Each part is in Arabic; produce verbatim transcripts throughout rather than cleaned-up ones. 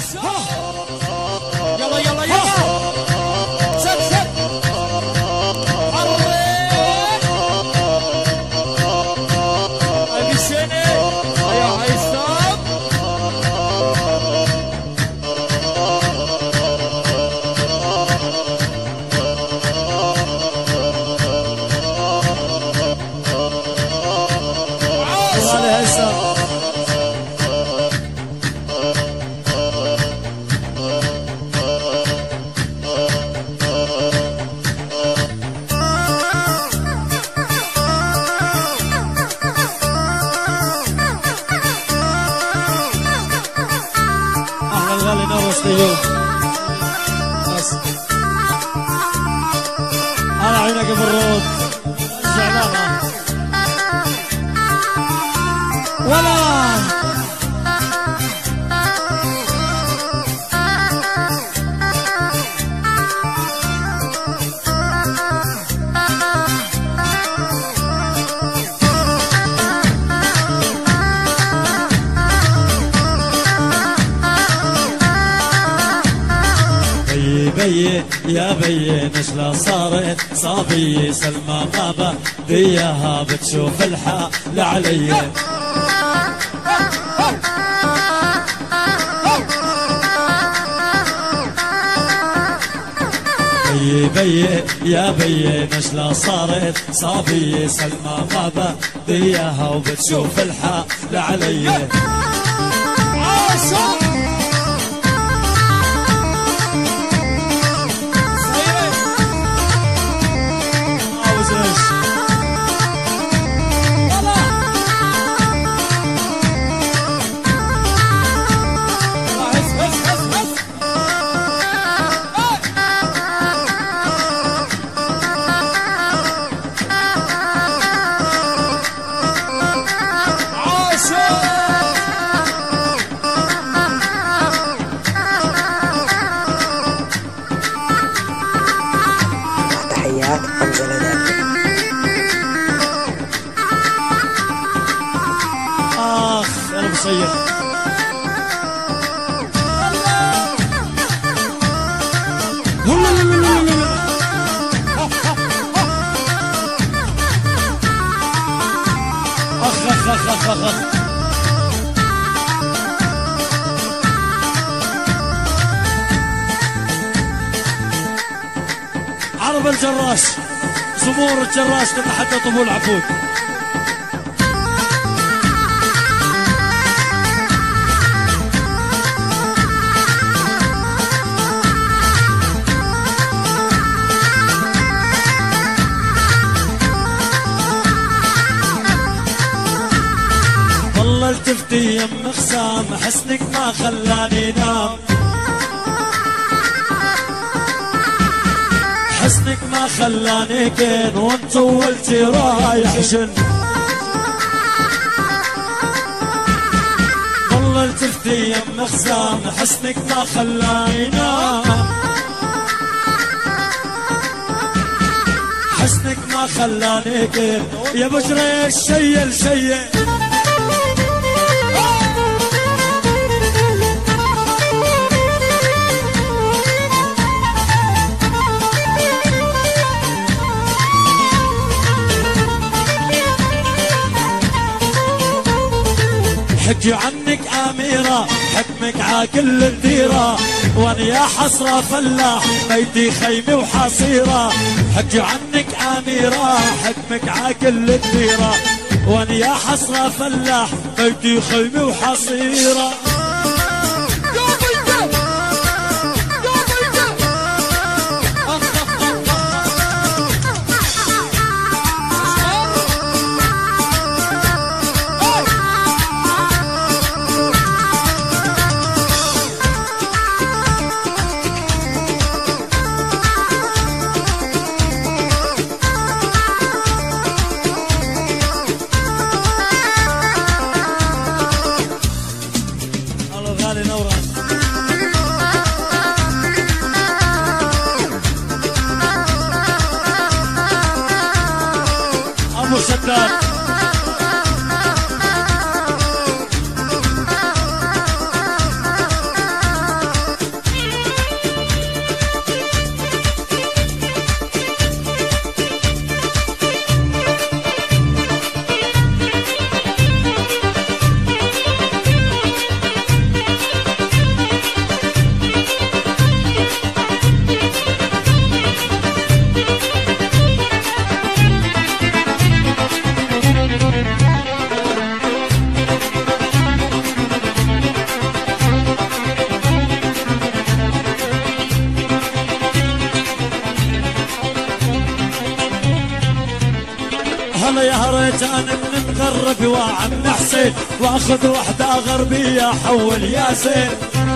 يلا يلا يلا سد سد حرك ابي السنه يا هيثم على هيثم الغالي نورس ليو بس على عينك بالرود زعلانة ولا بي يا بي نشلة صارت صابي سلمى ما بديها بتشوف الحال علي بي بي يا بي نشلة صارت صابي سلمى ما بديها وبتشوف الحال علي صيح اخ اخ اخ اخ اخ عرب الجراش زمور الجراش لحتى طبول عفود التفتي يم خسام حسنك ما خلاني نام حسنك ما خلاني كين وانت طولتي رايح شن والله التفتي يم خسام حسنك ما خلاني نام حسنك ما خلاني كين يا بجري الشي الشي حكي عنك أميرة حكمك عاكل الديرة وانا يا حسرة فلاح بيتي خيمة وحصيرة حكي عنك أميرة حكمك عاكل الديرة وانا يا حسرة فلاح بيتي خيمة وحصيرة شداد يلا يا ريتان من نقرب وعم حسين واخذ وحده غربيه حول ياسين.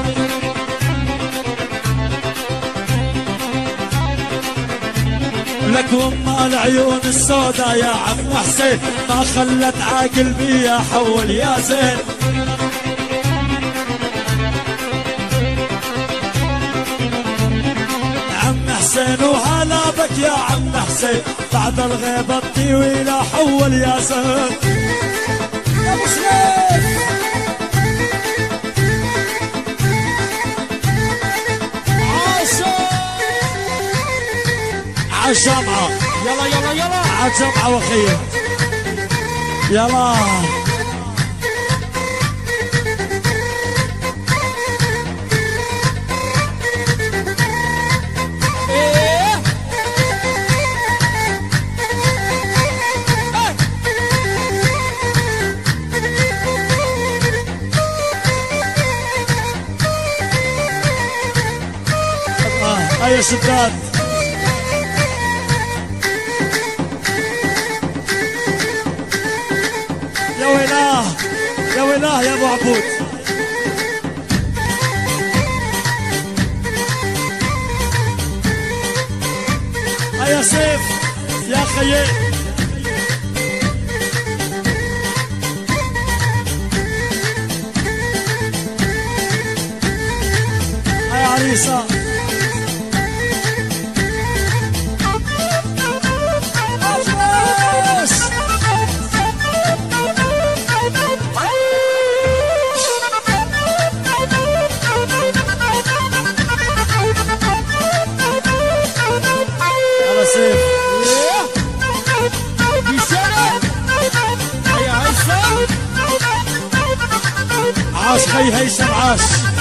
لك وما العيون السودا يا عم حسين ما خلت عاقل بيا حول ياسين. عم حسين وهلا بك يا عم حسين بعد الغيبة الطويلة حول ياسين. يا ابو شريف عالجامعة يلا يلا يلا عالجامعة وخير يلا. ايه آه. هيا شداد يا ويلاه يا ويلاه يا ابو عبود. يا سيف يا خيي يا عريسة عاش خي هيثم عاش.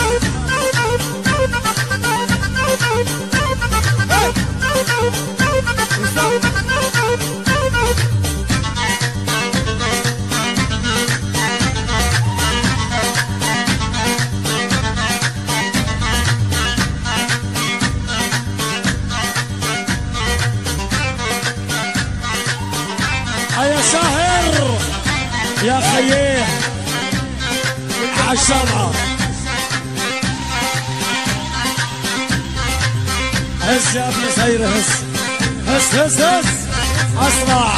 يا شاهر يا خييه عالشمعة هز يا ابن سير هز هز هز هز اسرع.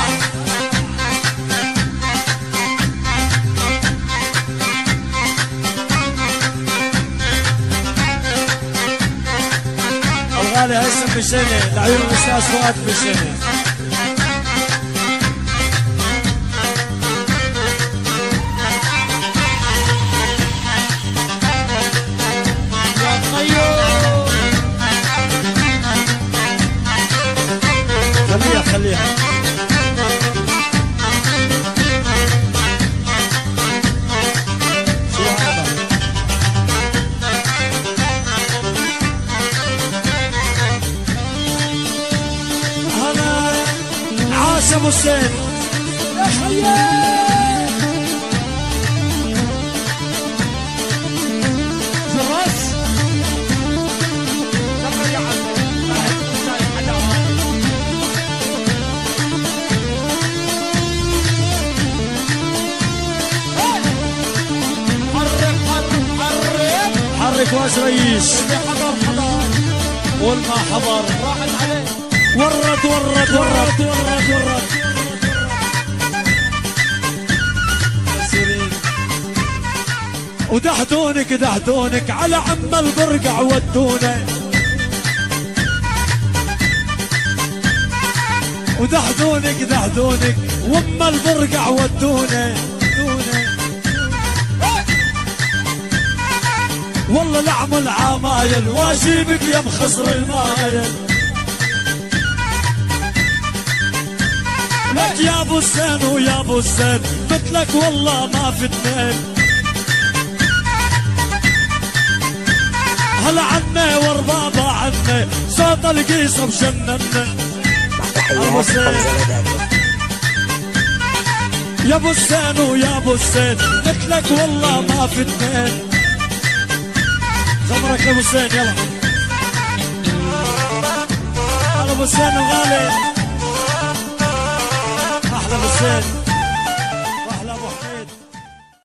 الغالي هيثم بشيني لعيون الاستاذ فؤاد بشيني. خليها خليها شو هذا هلا عاش ابو حسين يا خيال في الراس. حرك واش ريش اللي حضر حضر والما حضر راحت عليه. ورد ورد ورد ورد ورد ودحدونك دحدونك على عم البرقع ودونا ودحدونك دحدونك وام البرقع ودونا والله لعم العمايل واجيبك يا مخصر المايل. لك يا ابو الزين ويا ابو الزين مثلك والله ما في اثنين. هلا عنا وربابا عنا صوت القيصة بجننا. ابو الزين يا ابو الزين ويا ابو الزين مثلك والله ما في اثنين. خبرك يا ابو حسين يلا هلا ابو حسين الغالي احلى في الصيد